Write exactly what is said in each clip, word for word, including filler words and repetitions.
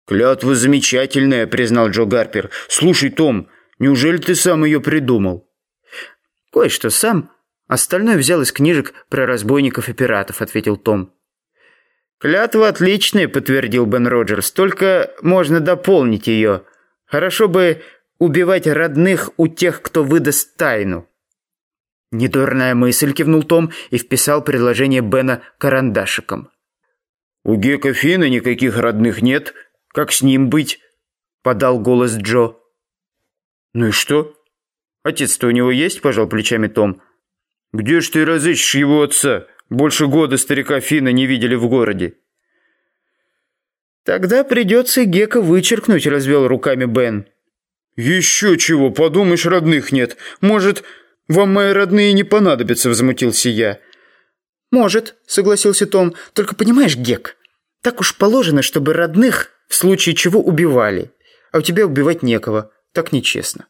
«Клятва замечательная», — признал Джо Гарпер. «Слушай, Том, неужели ты сам ее придумал?» «Кое-что сам. Остальное взял из книжек про разбойников и пиратов», — ответил Том. «Клятва отличная», — подтвердил Бен Роджерс. «Только можно дополнить ее. Хорошо бы убивать родных у тех, кто выдаст тайну». «Недурная мысль», — кивнул Том и вписал предложение Бена карандашиком. «У Гека Финна никаких родных нет. Как с ним быть?» — подал голос Джо. «Ну и что? Отец-то у него есть?» — пожал плечами Том. «Где ж ты разыщешь его отца? Больше года старика Финна не видели в городе». «Тогда придется и Гека вычеркнуть», — развел руками Бен. «Еще чего, подумаешь, родных нет. Может, вам мои родные не понадобятся», — возмутился я. «Может», — согласился Том. «Только понимаешь, Гек, так уж положено, чтобы родных в случае чего убивали, а у тебя убивать некого. Так нечестно».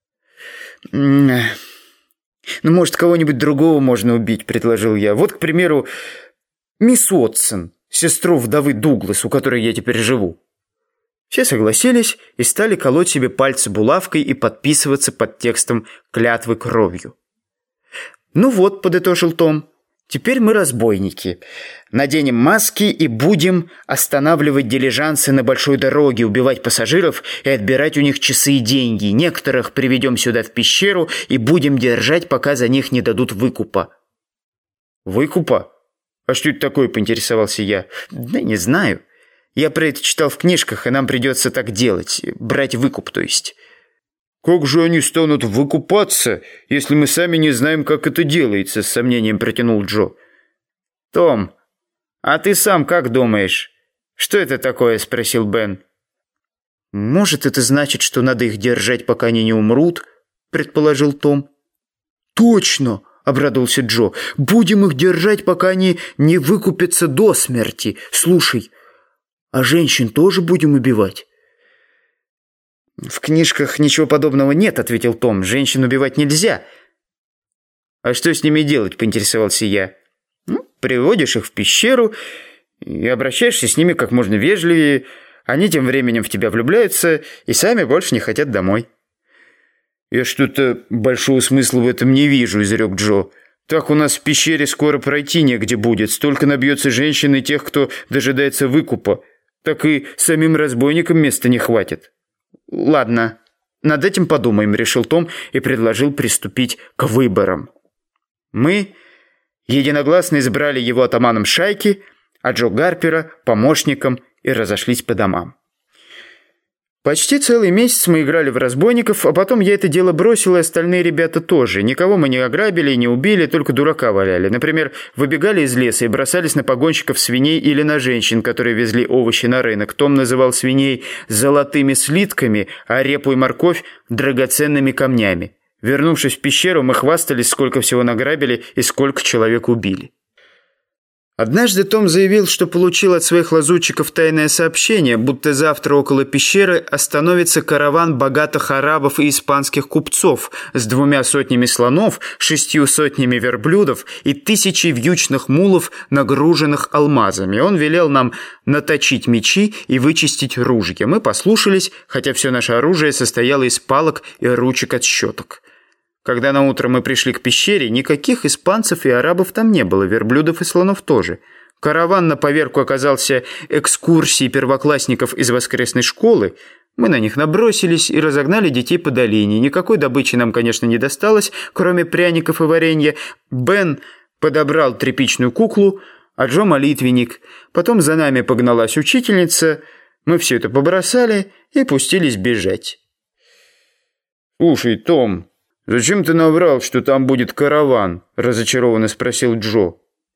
«Ну, может, кого-нибудь другого можно убить», — предложил я. «Вот, к примеру, мисс Уотсон, сестру вдовы Дуглас, у которой я теперь живу». Все согласились и стали колоть себе пальцы булавкой и подписываться под текстом клятвы кровью. «Ну вот», — подытожил Том, — «теперь мы разбойники. Наденем маски и будем останавливать дилижансы на большой дороге, убивать пассажиров и отбирать у них часы и деньги. Некоторых приведем сюда в пещеру и будем держать, пока за них не дадут выкупа». «Выкупа? А что это такое?» — поинтересовался я. «Да не знаю. Я про это читал в книжках, и нам придется так делать. Брать выкуп, то есть». «Как же они станут выкупаться, если мы сами не знаем, как это делается?» — с сомнением протянул Джо. «Том, а ты сам как думаешь? Что это такое?» — спросил Бен. «Может, это значит, что надо их держать, пока они не умрут?» — предположил Том. «Точно!» — обрадовался Джо. «Будем их держать, пока они не выкупятся до смерти. Слушай, а женщин тоже будем убивать?» «В книжках ничего подобного нет», — ответил Том. «Женщин убивать нельзя». «А что с ними делать?» — поинтересовался я. «Ну, приводишь их в пещеру и обращаешься с ними как можно вежливее. Они тем временем в тебя влюбляются и сами больше не хотят домой». «Я что-то большого смысла в этом не вижу», — изрек Джо. «Так у нас в пещере скоро пройти негде будет. Столько набьется женщин и тех, кто дожидается выкупа. Так и самим разбойникам места не хватит». «Ладно, над этим подумаем», — решил Том и предложил приступить к выборам. Мы единогласно избрали его атаманом шайки, а Джо Гарпера — помощником, и разошлись по домам. Почти целый месяц мы играли в разбойников, а потом я это дело бросил, и остальные ребята тоже. Никого мы не ограбили и не убили, только дурака валяли. Например, выбегали из леса и бросались на погонщиков свиней или на женщин, которые везли овощи на рынок. Том называл свиней золотыми слитками, а репу и морковь драгоценными камнями. Вернувшись в пещеру, мы хвастались, сколько всего награбили и сколько человек убили. Однажды Том заявил, что получил от своих лазутчиков тайное сообщение, будто завтра около пещеры остановится караван богатых арабов и испанских купцов с двумя сотнями слонов, шестью сотнями верблюдов и тысячей вьючных мулов, нагруженных алмазами. Он велел нам наточить мечи и вычистить ружья. Мы послушались, хотя все наше оружие состояло из палок и ручек от щеток. Когда наутро мы пришли к пещере, никаких испанцев и арабов там не было, верблюдов и слонов тоже. Караван на поверку оказался экскурсией первоклассников из воскресной школы. Мы на них набросились и разогнали детей по долине. Никакой добычи нам, конечно, не досталось, кроме пряников и варенья. Бен подобрал тряпичную куклу, а Джо — молитвенник. Потом за нами погналась учительница. Мы все это побросали и пустились бежать. «Слушай, Том, зачем ты наврал, что там будет караван?» — разочарованно спросил Джо.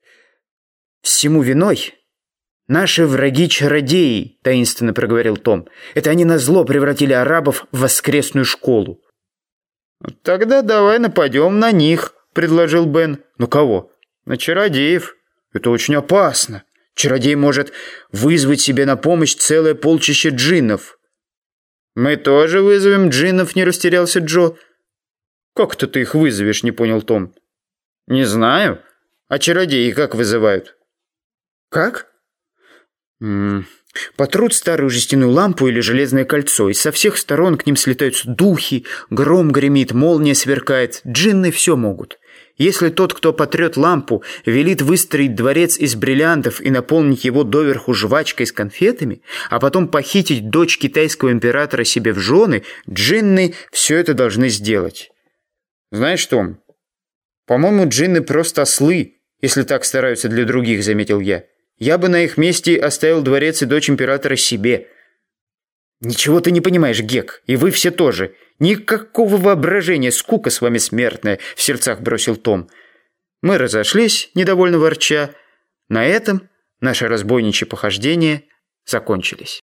«Всему виной наши враги-чародеи», — таинственно проговорил Том. «Это они назло превратили арабов в воскресную школу». «Тогда давай нападем на них», — предложил Бен. «На кого?» «На чародеев». «Это очень опасно. Чародей может вызвать себе на помощь целое полчище джиннов». «Мы тоже вызовем джиннов», — не растерялся Джо. «Как это ты их вызовешь?» — не понял Том. «Не знаю. А чародеи как вызывают?» «Как?» М -м Потрут старую жестяную лампу или железное кольцо, и со всех сторон к ним слетаются духи, гром гремит, молния сверкает. Джинны все могут. Если тот, кто потрет лампу, велит выстроить дворец из бриллиантов и наполнить его доверху жвачкой с конфетами, а потом похитить дочь китайского императора себе в жены, джинны все это должны сделать. Знаешь, Том, по-моему, джинны просто ослы, если так стараются для других, заметил я. Я бы на их месте оставил дворец и дочь императора себе. Ничего ты не понимаешь, Гек, и вы все тоже. Никакого воображения, скука с вами смертная, в сердцах бросил Том. Мы разошлись, недовольно ворча. На этом наши разбойничьи похождения закончились.